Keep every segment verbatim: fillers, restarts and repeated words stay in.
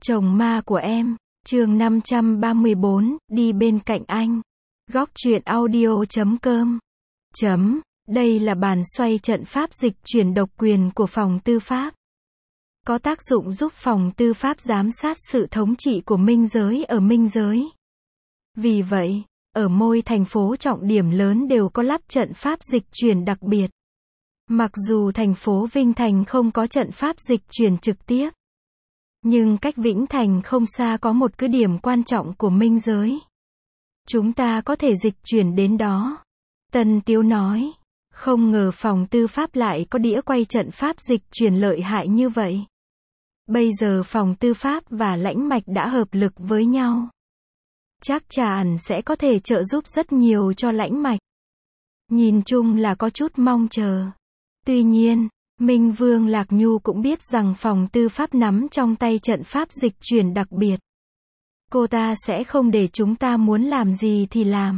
Chồng ma của em, chương năm trăm ba mươi bốn, đi bên cạnh anh. Góc truyện audio chấm com. Chấm, đây là bàn xoay trận pháp dịch chuyển độc quyền của phòng tư pháp. Có tác dụng giúp phòng tư pháp giám sát sự thống trị của minh giới ở minh giới. Vì vậy, ở mỗi thành phố trọng điểm lớn đều có lắp trận pháp dịch chuyển đặc biệt. Mặc dù thành phố Vinh Thành không có trận pháp dịch chuyển trực tiếp, nhưng cách Vĩnh Thành không xa có một cứ điểm quan trọng của minh giới. Chúng ta có thể dịch chuyển đến đó. Tân Tiếu nói, không ngờ phòng tư pháp lại có đĩa quay trận pháp dịch chuyển lợi hại như vậy. Bây giờ phòng tư pháp và lãnh mạch đã hợp lực với nhau. Chắc chắn sẽ có thể trợ giúp rất nhiều cho lãnh mạch. Nhìn chung là có chút mong chờ. Tuy nhiên, Minh Vương Lạc Nhu cũng biết rằng phòng tư pháp nắm trong tay trận pháp dịch chuyển đặc biệt. Cô ta sẽ không để chúng ta muốn làm gì thì làm.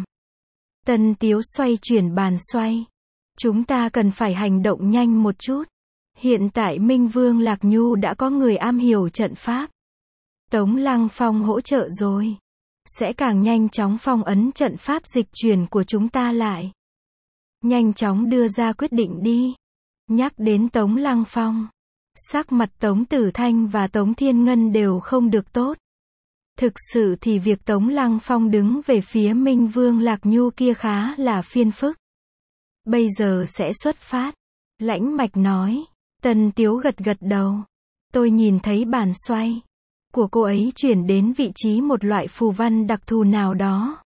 Tân Tiếu xoay chuyển bàn xoay. Chúng ta cần phải hành động nhanh một chút. Hiện tại Minh Vương Lạc Nhu đã có người am hiểu trận pháp. Tống Lăng Phong hỗ trợ rồi. Sẽ càng nhanh chóng phong ấn trận pháp dịch chuyển của chúng ta lại. Nhanh chóng đưa ra quyết định đi. Nhắc đến Tống Lăng Phong, sắc mặt Tống Tử Thanh và Tống Thiên Ngân đều không được tốt. Thực sự thì việc Tống Lăng Phong đứng về phía Minh Vương Lạc Nhu kia khá là phiền phức. Bây giờ sẽ xuất phát. Lãnh mạch nói. Tân Tiếu gật gật đầu. Tôi nhìn thấy bàn xoay của cô ấy chuyển đến vị trí một loại phù văn đặc thù nào đó.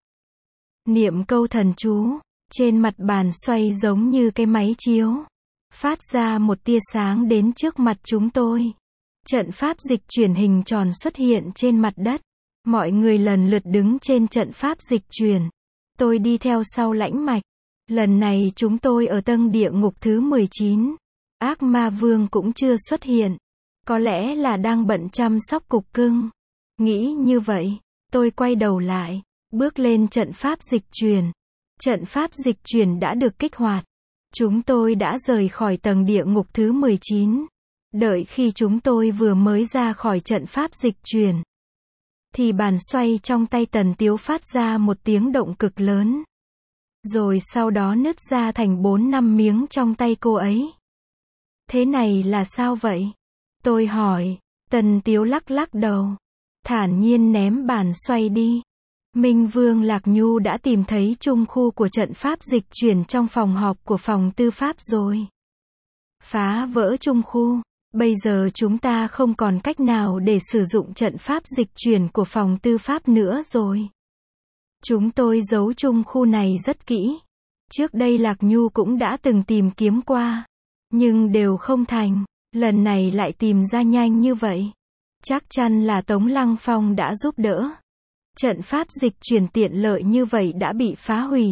Niệm câu thần chú, trên mặt bàn xoay giống như cái máy chiếu. Phát ra một tia sáng đến trước mặt chúng tôi. Trận pháp dịch chuyển hình tròn xuất hiện trên mặt đất. Mọi người lần lượt đứng trên trận pháp dịch chuyển. Tôi đi theo sau lãnh mạch. Lần này chúng tôi ở tầng địa ngục thứ mười chín. Ác ma vương cũng chưa xuất hiện. Có lẽ là đang bận chăm sóc cục cưng. Nghĩ như vậy, tôi quay đầu lại, bước lên trận pháp dịch chuyển. Trận pháp dịch chuyển đã được kích hoạt. Chúng tôi đã rời khỏi tầng địa ngục thứ mười chín. Đợi khi chúng tôi vừa mới ra khỏi trận pháp dịch chuyển, thì bàn xoay trong tay Tần Tiếu phát ra một tiếng động cực lớn. Rồi sau đó nứt ra thành bốn năm miếng trong tay cô ấy. Thế này là sao vậy? Tôi hỏi. Tần Tiếu lắc lắc đầu. Thản nhiên ném bàn xoay đi. Minh Vương Lạc Nhu đã tìm thấy trung khu của trận pháp dịch chuyển trong phòng họp của phòng tư pháp rồi. Phá vỡ trung khu. Bây giờ chúng ta không còn cách nào để sử dụng trận pháp dịch chuyển của phòng tư pháp nữa rồi. Chúng tôi giấu trung khu này rất kỹ. Trước đây Lạc Nhu cũng đã từng tìm kiếm qua. Nhưng đều không thành. Lần này lại tìm ra nhanh như vậy. Chắc chắn là Tống Lăng Phong đã giúp đỡ. Trận pháp dịch chuyển tiện lợi như vậy đã bị phá hủy.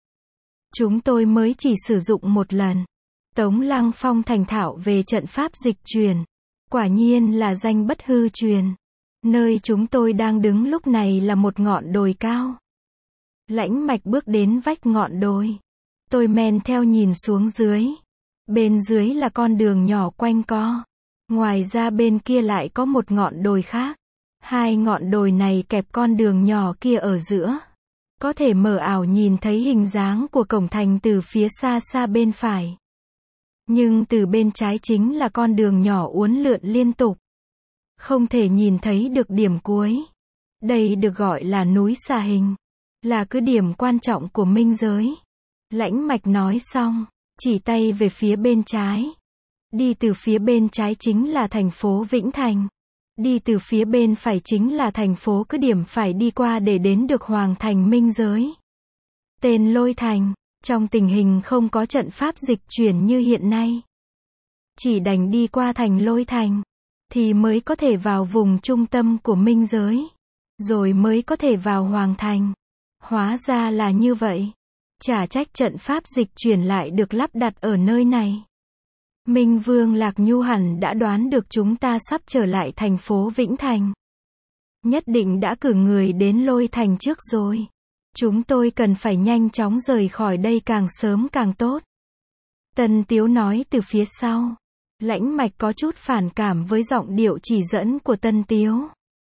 Chúng tôi mới chỉ sử dụng một lần. Tống Lăng Phong thành thạo về trận pháp dịch chuyển. Quả nhiên là danh bất hư truyền. Nơi chúng tôi đang đứng lúc này là một ngọn đồi cao. Lãnh mạch bước đến vách ngọn đồi. Tôi men theo nhìn xuống dưới. Bên dưới là con đường nhỏ quanh co. Ngoài ra bên kia lại có một ngọn đồi khác. Hai ngọn đồi này kẹp con đường nhỏ kia ở giữa. Có thể mờ ảo nhìn thấy hình dáng của cổng thành từ phía xa xa bên phải. Nhưng từ bên trái chính là con đường nhỏ uốn lượn liên tục. Không thể nhìn thấy được điểm cuối. Đây được gọi là núi xà hình. Là cứ điểm quan trọng của minh giới. Lãnh mạch nói xong, chỉ tay về phía bên trái. Đi từ phía bên trái chính là thành phố Vĩnh Thành. Đi từ phía bên phải chính là thành phố cứ điểm phải đi qua để đến được Hoàng Thành minh giới. Tên Lôi Thành. Trong tình hình không có trận pháp dịch chuyển như hiện nay, chỉ đành đi qua thành Lôi Thành, thì mới có thể vào vùng trung tâm của minh giới. Rồi mới có thể vào Hoàng Thành. Hóa ra là như vậy. Chả trách trận pháp dịch chuyển lại được lắp đặt ở nơi này. Minh Vương Lạc Nhu hẳn đã đoán được chúng ta sắp trở lại thành phố Vĩnh Thành. Nhất định đã cử người đến Lôi Thành trước rồi. Chúng tôi cần phải nhanh chóng rời khỏi đây càng sớm càng tốt. Tân Tiếu nói từ phía sau. Lãnh mạch có chút phản cảm với giọng điệu chỉ dẫn của Tân Tiếu.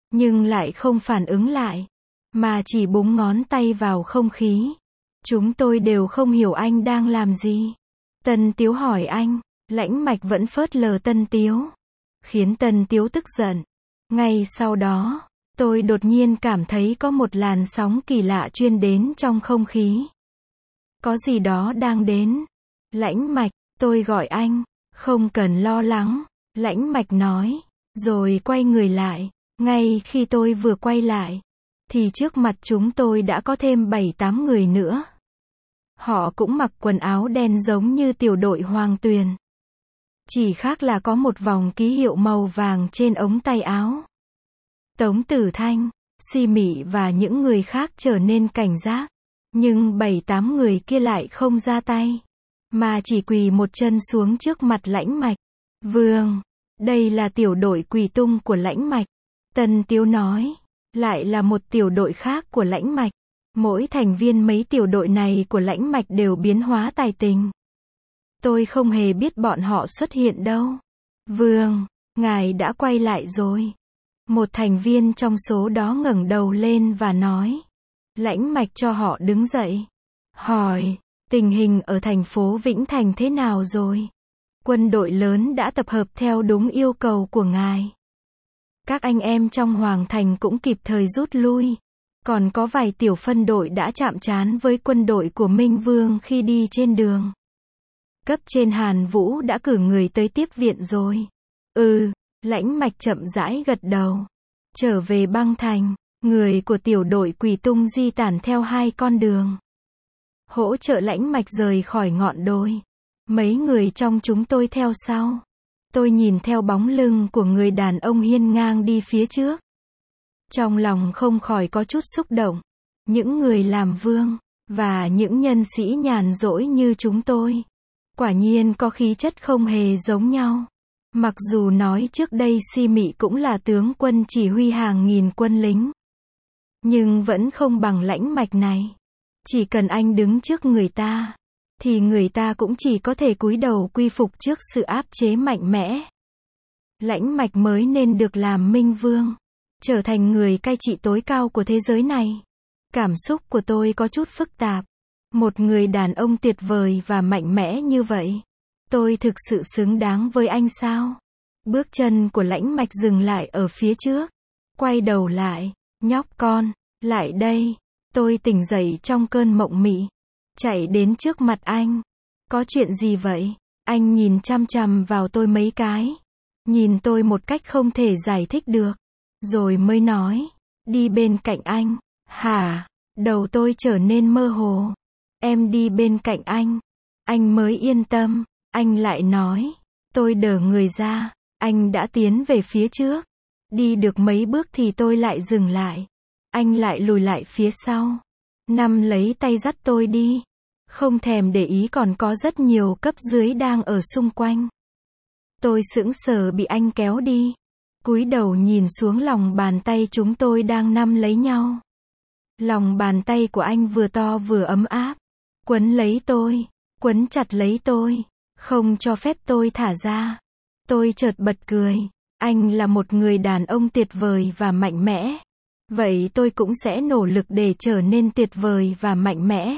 nhưng lại không phản ứng lại, mà chỉ búng ngón tay vào không khí. Chúng tôi đều không hiểu anh đang làm gì. Tân Tiếu hỏi anh, Lãnh Mạch vẫn phớt lờ Tân Tiếu, khiến Tân Tiếu tức giận. Ngay sau đó, tôi đột nhiên cảm thấy có một làn sóng kỳ lạ truyền đến trong không khí. Có gì đó đang đến. Lãnh Mạch, tôi gọi anh, không cần lo lắng, Lãnh Mạch nói, rồi quay người lại. Ngay khi tôi vừa quay lại, thì trước mặt chúng tôi đã có thêm bảy tám người nữa. Họ cũng mặc quần áo đen giống như tiểu đội Hoàng Tuyền. Chỉ khác là có một vòng ký hiệu màu vàng trên ống tay áo. Tống Tử Thanh, Si Mị và những người khác trở nên cảnh giác. Nhưng bảy tám người kia lại không ra tay, mà chỉ quỳ một chân xuống trước mặt Lãnh Mạch. Vương, đây là tiểu đội Quỳ Tung của Lãnh Mạch. Tân Tiếu nói, lại là một tiểu đội khác của Lãnh Mạch. Mỗi thành viên mấy tiểu đội này của Lãnh Mạch đều biến hóa tài tình. Tôi không hề biết bọn họ xuất hiện đâu. Vương, ngài đã quay lại rồi. Một thành viên trong số đó ngẩng đầu lên và nói. Lãnh Mạch cho họ đứng dậy. Hỏi, tình hình ở thành phố Vĩnh Thành thế nào rồi? Quân đội lớn đã tập hợp theo đúng yêu cầu của ngài. Các anh em trong Hoàng Thành cũng kịp thời rút lui. Còn có vài tiểu phân đội đã chạm trán với quân đội của Minh Vương khi đi trên đường. Cấp trên Hàn Vũ đã cử người tới tiếp viện rồi. Ừ, Lãnh Mạch chậm rãi gật đầu. Trở về Băng Thành, người của tiểu đội Quỳ Tung di tản theo hai con đường. Hỗ trợ Lãnh Mạch rời khỏi ngọn đồi. Mấy người trong chúng tôi theo sau. Tôi nhìn theo bóng lưng của người đàn ông hiên ngang đi phía trước. Trong lòng không khỏi có chút xúc động. Những người làm vương, và những nhân sĩ nhàn rỗi như chúng tôi. Quả nhiên có khí chất không hề giống nhau. Mặc dù nói trước đây Si Mị cũng là tướng quân chỉ huy hàng nghìn quân lính. Nhưng vẫn không bằng Lãnh Mạch này. Chỉ cần anh đứng trước người ta, thì người ta cũng chỉ có thể cúi đầu quy phục trước sự áp chế mạnh mẽ. Lãnh Mạch mới nên được làm Minh Vương, trở thành người cai trị tối cao của thế giới này. Cảm xúc của tôi có chút phức tạp. Một người đàn ông tuyệt vời và mạnh mẽ như vậy, tôi thực sự xứng đáng với anh sao? Bước chân của Lãnh Mạch dừng lại ở phía trước. Quay đầu lại, nhóc con, lại đây. Tôi tỉnh dậy trong cơn mộng mị. Chạy đến trước mặt anh. Có chuyện gì vậy? Anh nhìn chằm chằm vào tôi mấy cái. Nhìn tôi một cách không thể giải thích được. Rồi mới nói. Đi bên cạnh anh. Hả? Đầu tôi trở nên mơ hồ. Em đi bên cạnh anh. Anh mới yên tâm. Anh lại nói. Tôi đờ người ra. Anh đã tiến về phía trước. Đi được mấy bước thì tôi lại dừng lại. Anh lại lùi lại phía sau. Nắm lấy tay dắt tôi đi. Không thèm để ý còn có rất nhiều cấp dưới đang ở xung quanh. Tôi sững sờ bị anh kéo đi. Cúi đầu nhìn xuống lòng bàn tay chúng tôi đang nắm lấy nhau. Lòng bàn tay của anh vừa to vừa ấm áp. Quấn lấy tôi. Quấn chặt lấy tôi. Không cho phép tôi thả ra. Tôi chợt bật cười. Anh là một người đàn ông tuyệt vời và mạnh mẽ. Vậy tôi cũng sẽ nỗ lực để trở nên tuyệt vời và mạnh mẽ.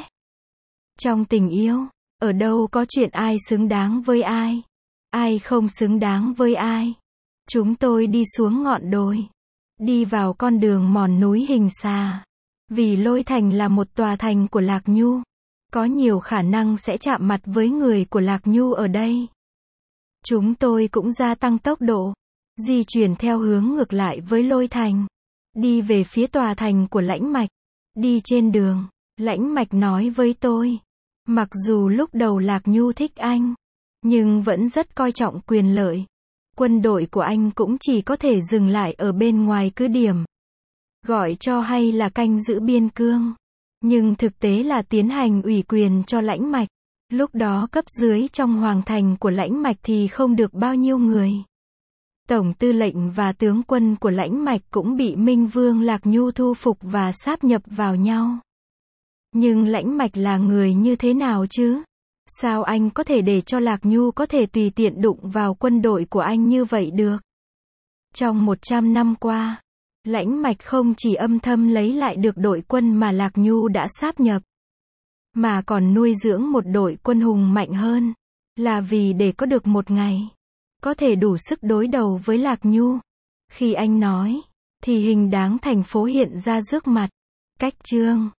Trong tình yêu, ở đâu có chuyện ai xứng đáng với ai, ai không xứng đáng với ai. Chúng tôi đi xuống ngọn đồi, đi vào con đường mòn núi hình xà. Vì Lôi Thành là một tòa thành của Lạc Nhu, có nhiều khả năng sẽ chạm mặt với người của Lạc Nhu ở đây. Chúng tôi cũng gia tăng tốc độ, di chuyển theo hướng ngược lại với Lôi Thành. Đi về phía tòa thành của Lãnh Mạch. Đi trên đường, Lãnh Mạch nói với tôi. Mặc dù lúc đầu Lạc Nhu thích anh, nhưng vẫn rất coi trọng quyền lợi. Quân đội của anh cũng chỉ có thể dừng lại ở bên ngoài cứ điểm. Gọi cho hay là canh giữ biên cương. Nhưng thực tế là tiến hành ủy quyền cho Lãnh Mạch. Lúc đó cấp dưới trong hoàng thành của Lãnh Mạch thì không được bao nhiêu người. Tổng tư lệnh và tướng quân của Lãnh Mạch cũng bị Minh Vương Lạc Nhu thu phục và sáp nhập vào nhau. Nhưng Lãnh Mạch là người như thế nào chứ? Sao anh có thể để cho Lạc Nhu có thể tùy tiện đụng vào quân đội của anh như vậy được? Trong một trăm năm qua, Lãnh Mạch không chỉ âm thầm lấy lại được đội quân mà Lạc Nhu đã sáp nhập, mà còn nuôi dưỡng một đội quân hùng mạnh hơn, là vì để có được một ngày, có thể đủ sức đối đầu với Lạc Nhu. Khi anh nói, thì hình dáng thành phố hiện ra trước mặt. Cách chương